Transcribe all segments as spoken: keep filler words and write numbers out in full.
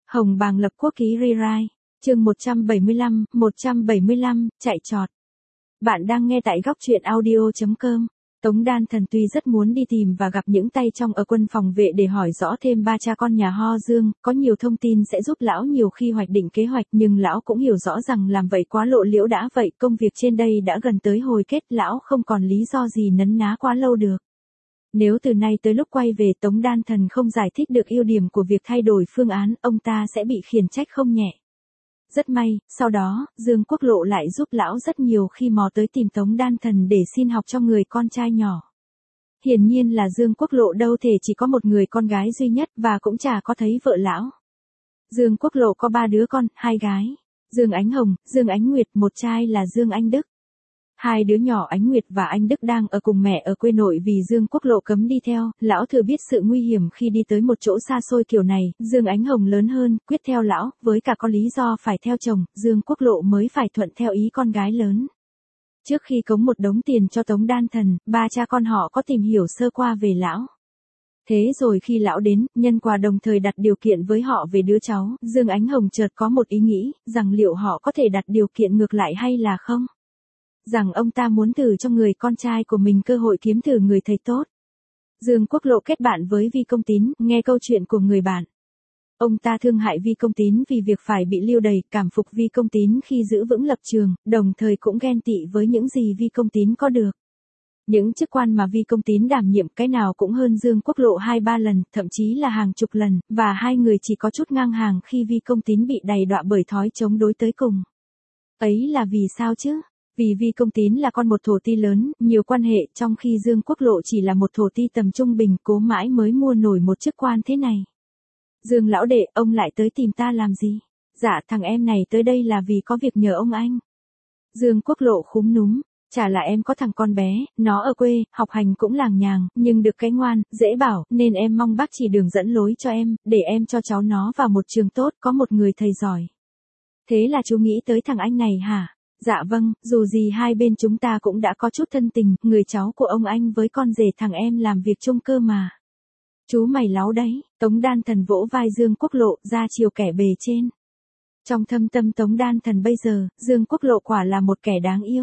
Hồng Bàng lập quốc ký rewrite, chương một trăm bảy mươi lăm, một trăm bảy mươi lăm, chạy trọt. Bạn đang nghe tại góc truyện audio chấm com. Tống Đan Thần tuy rất muốn đi tìm và gặp những tay trong ở quân phòng vệ để hỏi rõ thêm ba cha con nhà Ho Dương, có nhiều thông tin sẽ giúp lão nhiều khi hoạch định kế hoạch, nhưng lão cũng hiểu rõ rằng làm vậy quá lộ liễu đã vậy, công việc trên đây đã gần tới hồi kết, lão không còn lý do gì nấn ná quá lâu được. Nếu từ nay tới lúc quay về Tống Đan Thần không giải thích được ưu điểm của việc thay đổi phương án, ông ta sẽ bị khiển trách không nhẹ. Rất may, sau đó, Dương Quốc Lộ lại giúp lão rất nhiều khi mò tới tìm Tống Đan Thần để xin học cho người con trai nhỏ. Hiển nhiên là Dương Quốc Lộ đâu thể chỉ có một người con gái duy nhất và cũng chả có thấy vợ lão. Dương Quốc Lộ có ba đứa con, hai gái. Dương Ánh Hồng, Dương Ánh Nguyệt, một trai là Dương Anh Đức. Hai đứa nhỏ Ánh Nguyệt và Anh Đức đang ở cùng mẹ ở quê nội vì Dương Quốc Lộ cấm đi theo, lão thừa biết sự nguy hiểm khi đi tới một chỗ xa xôi kiểu này, Dương Ánh Hồng lớn hơn, quyết theo lão, với cả có lý do phải theo chồng, Dương Quốc Lộ mới phải thuận theo ý con gái lớn. Trước khi cống một đống tiền cho Tống Đan Thần, ba cha con họ có tìm hiểu sơ qua về lão. Thế rồi khi lão đến, nhân quà đồng thời đặt điều kiện với họ về đứa cháu, Dương Ánh Hồng chợt có một ý nghĩ, rằng liệu họ có thể đặt điều kiện ngược lại hay là không? Rằng ông ta muốn thử cho người con trai của mình cơ hội kiếm thử người thầy tốt. Dương Quốc Lộ kết bạn với Vi Công Tín, nghe câu chuyện của người bạn. Ông ta thương hại Vi Công Tín vì việc phải bị lưu đày, cảm phục Vi Công Tín khi giữ vững lập trường, đồng thời cũng ghen tị với những gì Vi Công Tín có được. Những chức quan mà Vi Công Tín đảm nhiệm cái nào cũng hơn Dương Quốc Lộ hai ba lần, thậm chí là hàng chục lần, và hai người chỉ có chút ngang hàng khi Vi Công Tín bị đày đọa bởi thói chống đối tới cùng. Ấy là vì sao chứ? Vì Vi Công Tín là con một thổ ti lớn, nhiều quan hệ, trong khi Dương Quốc Lộ chỉ là một thổ ti tầm trung bình, cố mãi mới mua nổi một chức quan thế này. Dương lão đệ, ông lại tới tìm ta làm gì? Dạ, thằng em này tới đây là vì có việc nhờ ông anh. Dương Quốc Lộ khúm núm, chả là em có thằng con bé, nó ở quê, học hành cũng làng nhàng, nhưng được cái ngoan, dễ bảo, nên em mong bác chỉ đường dẫn lối cho em, để em cho cháu nó vào một trường tốt, có một người thầy giỏi. Thế là chú nghĩ tới thằng anh này hả? Dạ vâng, dù gì hai bên chúng ta cũng đã có chút thân tình, người cháu của ông anh với con rể thằng em làm việc chung cơ mà. Chú mày láo đấy, Tống Đan Thần vỗ vai Dương Quốc Lộ, ra chiều kẻ bề trên. Trong thâm tâm Tống Đan Thần bây giờ, Dương Quốc Lộ quả là một kẻ đáng yêu.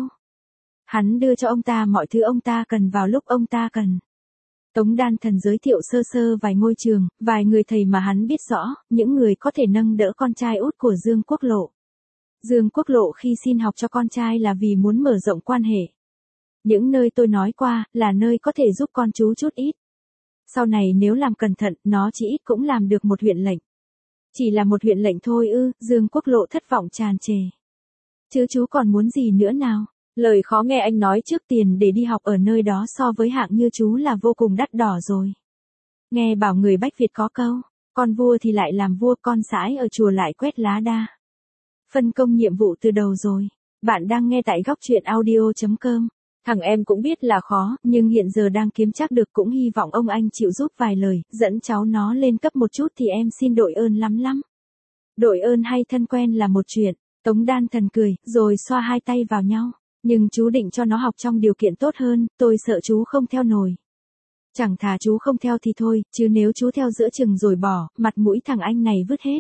Hắn đưa cho ông ta mọi thứ ông ta cần vào lúc ông ta cần. Tống Đan Thần giới thiệu sơ sơ vài ngôi trường, vài người thầy mà hắn biết rõ, những người có thể nâng đỡ con trai út của Dương Quốc Lộ. Dương Quốc Lộ khi xin học cho con trai là vì muốn mở rộng quan hệ. Những nơi tôi nói qua, là nơi có thể giúp con chú chút ít. Sau này nếu làm cẩn thận, nó chỉ ít cũng làm được một huyện lệnh. Chỉ là một huyện lệnh thôi ư, Dương Quốc Lộ thất vọng tràn trề. Chứ chú còn muốn gì nữa nào? Lời khó nghe anh nói trước tiền để đi học ở nơi đó so với hạng như chú là vô cùng đắt đỏ rồi. Nghe bảo người Bách Việt có câu, con vua thì lại làm vua, con sãi ở chùa lại quét lá đa. Phân công nhiệm vụ từ đầu rồi. Bạn đang nghe tại góc truyện audio chấm com. Thằng em cũng biết là khó, nhưng hiện giờ đang kiếm chắc được, cũng hy vọng ông anh chịu giúp vài lời, dẫn cháu nó lên cấp một chút thì em xin đội ơn lắm lắm. Đội ơn hay thân quen là một chuyện. Tống Đan Thần cười, rồi xoa hai tay vào nhau. Nhưng chú định cho nó học trong điều kiện tốt hơn, tôi sợ chú không theo nổi. Chẳng thà chú không theo thì thôi, chứ nếu chú theo giữa chừng rồi bỏ, mặt mũi thằng anh này vứt hết.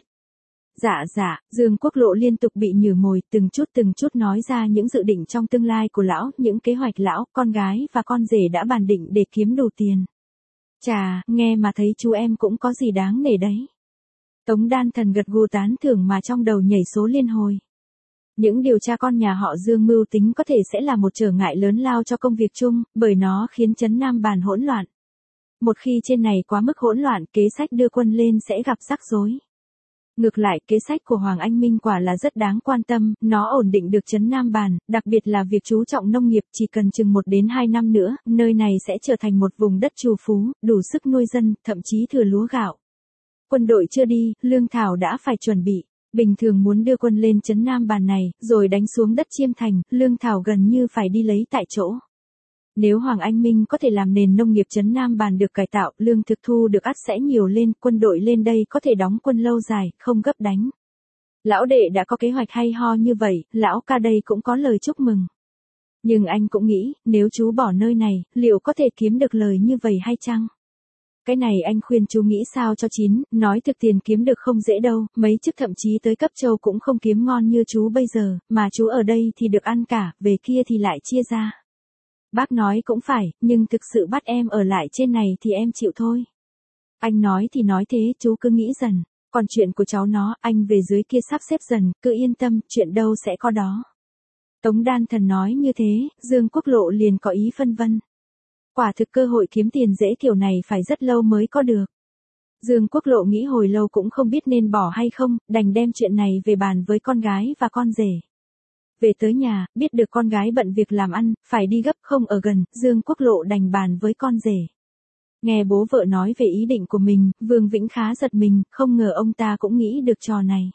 Dạ dạ, Dương Quốc Lộ liên tục bị nhử mồi, từng chút từng chút nói ra những dự định trong tương lai của lão, những kế hoạch lão, con gái và con rể đã bàn định để kiếm đủ tiền. Chà, nghe mà thấy chú em cũng có gì đáng nể đấy. Tống Đan Thần gật gù tán thưởng mà trong đầu nhảy số liên hồi. Những điều cha con nhà họ Dương mưu tính có thể sẽ là một trở ngại lớn lao cho công việc chung, bởi nó khiến trấn Nam Bàn hỗn loạn. Một khi trên này quá mức hỗn loạn, kế sách đưa quân lên sẽ gặp rắc rối. Ngược lại, kế sách của Hoàng Anh Minh quả là rất đáng quan tâm, nó ổn định được trấn Nam Bàn, đặc biệt là việc chú trọng nông nghiệp, chỉ cần chừng một đến hai năm nữa, nơi này sẽ trở thành một vùng đất trù phú, đủ sức nuôi dân, thậm chí thừa lúa gạo. Quân đội chưa đi, lương thảo đã phải chuẩn bị. Bình thường muốn đưa quân lên trấn Nam Bàn này, rồi đánh xuống đất Chiêm Thành, lương thảo gần như phải đi lấy tại chỗ. Nếu Hoàng Anh Minh có thể làm nền nông nghiệp trấn Nam Bàn được cải tạo, lương thực thu được ắt sẽ nhiều lên, quân đội lên đây có thể đóng quân lâu dài, không gấp đánh. Lão đệ đã có kế hoạch hay ho như vậy, lão ca đây cũng có lời chúc mừng. Nhưng anh cũng nghĩ, nếu chú bỏ nơi này, liệu có thể kiếm được lời như vậy hay chăng? Cái này anh khuyên chú nghĩ sao cho chín, nói thực tiền kiếm được không dễ đâu, mấy chức thậm chí tới cấp châu cũng không kiếm ngon như chú bây giờ, mà chú ở đây thì được ăn cả, về kia thì lại chia ra. Bác nói cũng phải, nhưng thực sự bắt em ở lại trên này thì em chịu thôi. Anh nói thì nói thế, chú cứ nghĩ dần, còn chuyện của cháu nó, anh về dưới kia sắp xếp dần, cứ yên tâm, chuyện đâu sẽ có đó. Tống Đan Thần nói như thế, Dương Quốc Lộ liền có ý phân vân. Quả thực cơ hội kiếm tiền dễ kiểu này phải rất lâu mới có được. Dương Quốc Lộ nghĩ hồi lâu cũng không biết nên bỏ hay không, đành đem chuyện này về bàn với con gái và con rể. Về tới nhà, biết được con gái bận việc làm ăn, phải đi gấp không ở gần, Dương Quốc Lộ đành bàn với con rể. Nghe bố vợ nói về ý định của mình, Vương Vĩnh khá giật mình, không ngờ ông ta cũng nghĩ được trò này.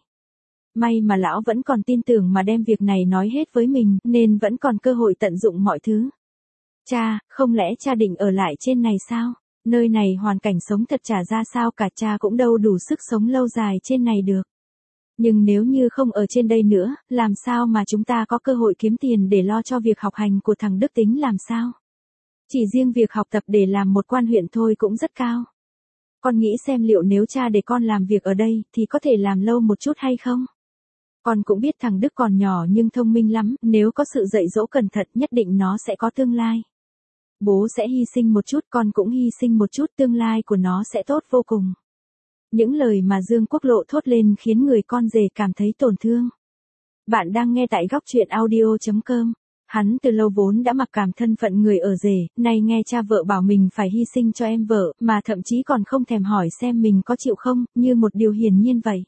May mà lão vẫn còn tin tưởng mà đem việc này nói hết với mình, nên vẫn còn cơ hội tận dụng mọi thứ. Cha, không lẽ cha định ở lại trên này sao? Nơi này hoàn cảnh sống thật chả ra sao cả, cha cũng đâu đủ sức sống lâu dài trên này được. Nhưng nếu như không ở trên đây nữa, làm sao mà chúng ta có cơ hội kiếm tiền để lo cho việc học hành của thằng Đức tính làm sao? Chỉ riêng việc học tập để làm một quan huyện thôi cũng rất cao. Con nghĩ xem liệu nếu cha để con làm việc ở đây thì có thể làm lâu một chút hay không? Con cũng biết thằng Đức còn nhỏ nhưng thông minh lắm, nếu có sự dạy dỗ cẩn thận nhất định nó sẽ có tương lai. Bố sẽ hy sinh một chút, con cũng hy sinh một chút, tương lai của nó sẽ tốt vô cùng. Những lời mà Dương Quốc Lộ thốt lên khiến người con rể cảm thấy tổn thương. Bạn đang nghe tại góc truyện audio chấm com. Hắn từ lâu vốn đã mặc cảm thân phận người ở rể, nay nghe cha vợ bảo mình phải hy sinh cho em vợ, mà thậm chí còn không thèm hỏi xem mình có chịu không, như một điều hiển nhiên vậy.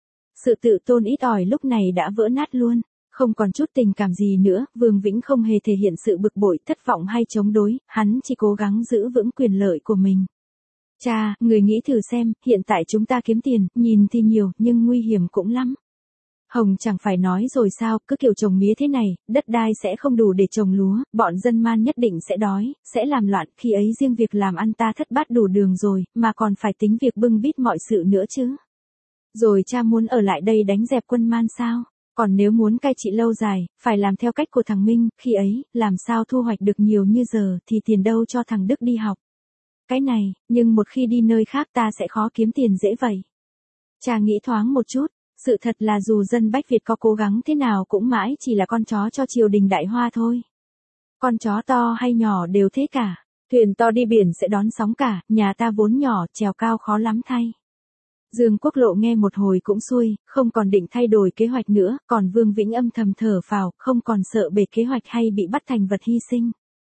Sự tự tôn ít ỏi lúc này đã vỡ nát luôn, không còn chút tình cảm gì nữa, Vương Vĩnh không hề thể hiện sự bực bội, thất vọng hay chống đối, hắn chỉ cố gắng giữ vững quyền lợi của mình. Cha, người nghĩ thử xem, hiện tại chúng ta kiếm tiền, nhìn thì nhiều, nhưng nguy hiểm cũng lắm. Hồng chẳng phải nói rồi sao, cứ kiểu trồng mía thế này, đất đai sẽ không đủ để trồng lúa, bọn dân man nhất định sẽ đói, sẽ làm loạn, khi ấy riêng việc làm ăn ta thất bát đủ đường rồi, mà còn phải tính việc bưng bít mọi sự nữa chứ. Rồi cha muốn ở lại đây đánh dẹp quân man sao? Còn nếu muốn cai trị lâu dài, phải làm theo cách của thằng Minh, khi ấy, làm sao thu hoạch được nhiều như giờ thì tiền đâu cho thằng Đức đi học. Cái này, nhưng một khi đi nơi khác ta sẽ khó kiếm tiền dễ vậy. Cha nghĩ thoáng một chút, sự thật là dù dân Bách Việt có cố gắng thế nào cũng mãi chỉ là con chó cho triều đình Đại Hoa thôi. Con chó to hay nhỏ đều thế cả, thuyền to đi biển sẽ đón sóng cả, nhà ta vốn nhỏ, trèo cao khó lắm thay. Dương Quốc Lộ nghe một hồi cũng xuôi, không còn định thay đổi kế hoạch nữa, còn Vương Vĩnh âm thầm thở phào, không còn sợ bể kế hoạch hay bị bắt thành vật hy sinh.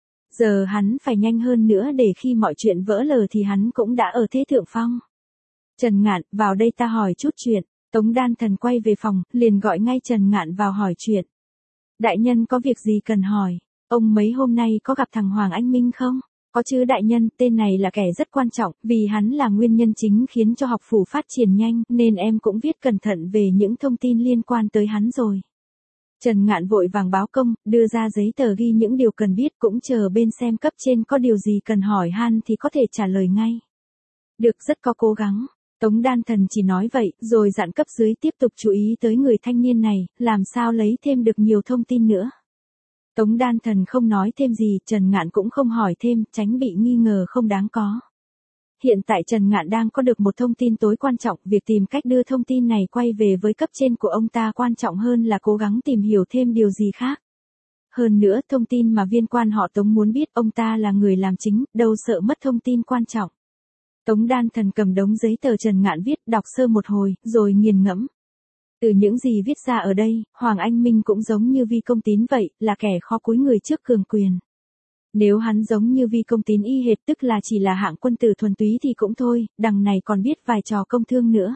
Giờ hắn phải nhanh hơn nữa để khi mọi chuyện vỡ lờ thì hắn cũng đã ở thế thượng phong. Trần Ngạn, vào đây ta hỏi chút chuyện. Tống Đan Thần quay về phòng, liền gọi ngay Trần Ngạn vào hỏi chuyện. Đại nhân có việc gì cần hỏi? Ông mấy hôm nay có gặp thằng Hoàng Anh Minh không? Có chứ đại nhân, tên này là kẻ rất quan trọng, vì hắn là nguyên nhân chính khiến cho học phủ phát triển nhanh, nên em cũng viết cẩn thận về những thông tin liên quan tới hắn rồi. Trần Ngạn vội vàng báo công, đưa ra giấy tờ ghi những điều cần biết, cũng chờ bên xem cấp trên có điều gì cần hỏi han thì có thể trả lời ngay. Được, rất có cố gắng. Tống Đan Thần chỉ nói vậy, rồi dặn cấp dưới tiếp tục chú ý tới người thanh niên này, làm sao lấy thêm được nhiều thông tin nữa. Tống Đan Thần không nói thêm gì, Trần Ngạn cũng không hỏi thêm, tránh bị nghi ngờ không đáng có. Hiện tại Trần Ngạn đang có được một thông tin tối quan trọng, việc tìm cách đưa thông tin này quay về với cấp trên của ông ta quan trọng hơn là cố gắng tìm hiểu thêm điều gì khác. Hơn nữa, thông tin mà viên quan họ Tống muốn biết, ông ta là người làm chính, đâu sợ mất thông tin quan trọng. Tống Đan Thần cầm đống giấy tờ Trần Ngạn viết, đọc sơ một hồi, rồi nghiền ngẫm. Từ những gì viết ra ở đây, Hoàng Anh Minh cũng giống như Vi Công Tín vậy, là kẻ khó cúi người trước cường quyền. Nếu hắn giống như Vi Công Tín y hệt, tức là chỉ là hạng quân tử thuần túy thì cũng thôi, đằng này còn biết vài trò công thương nữa.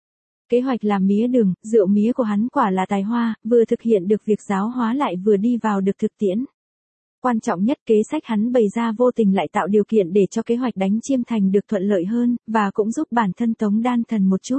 Kế hoạch làm mía đường, rượu mía của hắn quả là tài hoa, vừa thực hiện được việc giáo hóa lại vừa đi vào được thực tiễn. Quan trọng nhất, kế sách hắn bày ra vô tình lại tạo điều kiện để cho kế hoạch đánh Chiêm Thành được thuận lợi hơn, và cũng giúp bản thân Tống Đan Thần một chút.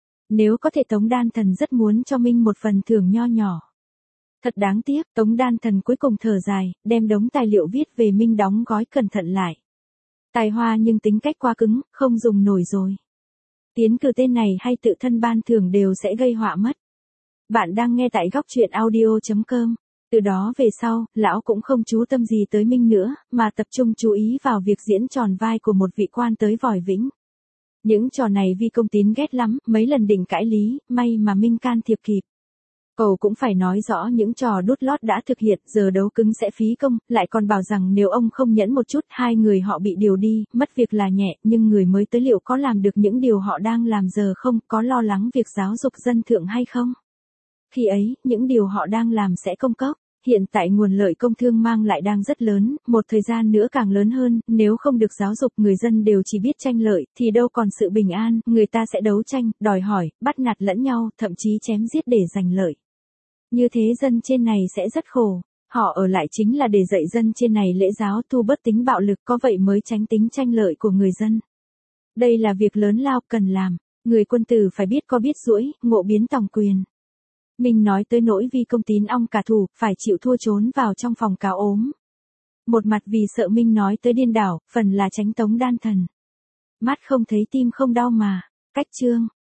Nếu có thể Tống Đan Thần rất muốn cho Minh một phần thưởng nho nhỏ. Thật đáng tiếc, Tống Đan Thần cuối cùng thở dài, đem đống tài liệu viết về Minh đóng gói cẩn thận lại. Tài hoa nhưng tính cách quá cứng, không dùng nổi rồi. Tiến cử tên này hay tự thân ban thưởng đều sẽ gây họa mất. Bạn đang nghe tại góc truyện audio chấm com. Từ đó về sau, lão cũng không chú tâm gì tới Minh nữa, mà tập trung chú ý vào việc diễn tròn vai của một vị quan tới vòi vĩnh. Những trò này Vi Công Tín ghét lắm, mấy lần định cãi lý, may mà Minh can thiệp kịp. Cậu cũng phải nói rõ những trò đút lót đã thực hiện, giờ đấu cứng sẽ phí công, lại còn bảo rằng nếu ông không nhẫn một chút, hai người họ bị điều đi, mất việc là nhẹ, nhưng người mới tới liệu có làm được những điều họ đang làm giờ không, có lo lắng việc giáo dục dân thượng hay không? Khi ấy, những điều họ đang làm sẽ công cốc. Hiện tại nguồn lợi công thương mang lại đang rất lớn, một thời gian nữa càng lớn hơn, nếu không được giáo dục người dân đều chỉ biết tranh lợi, thì đâu còn sự bình an, người ta sẽ đấu tranh, đòi hỏi, bắt nạt lẫn nhau, thậm chí chém giết để giành lợi. Như thế dân trên này sẽ rất khổ, họ ở lại chính là để dạy dân trên này lễ giáo tu bớt tính bạo lực, có vậy mới tránh tính tranh lợi của người dân. Đây là việc lớn lao cần làm, người quân tử phải biết có biết duỗi, ngộ biến tòng quyền. Mình nói tới nỗi Vi Công Tín ong cả thủ, phải chịu thua trốn vào trong phòng cáo ốm. Một mặt vì sợ Minh nói tới điên đảo, phần là tránh Tống Đan Thần. Mắt không thấy tim không đau mà. Cách chương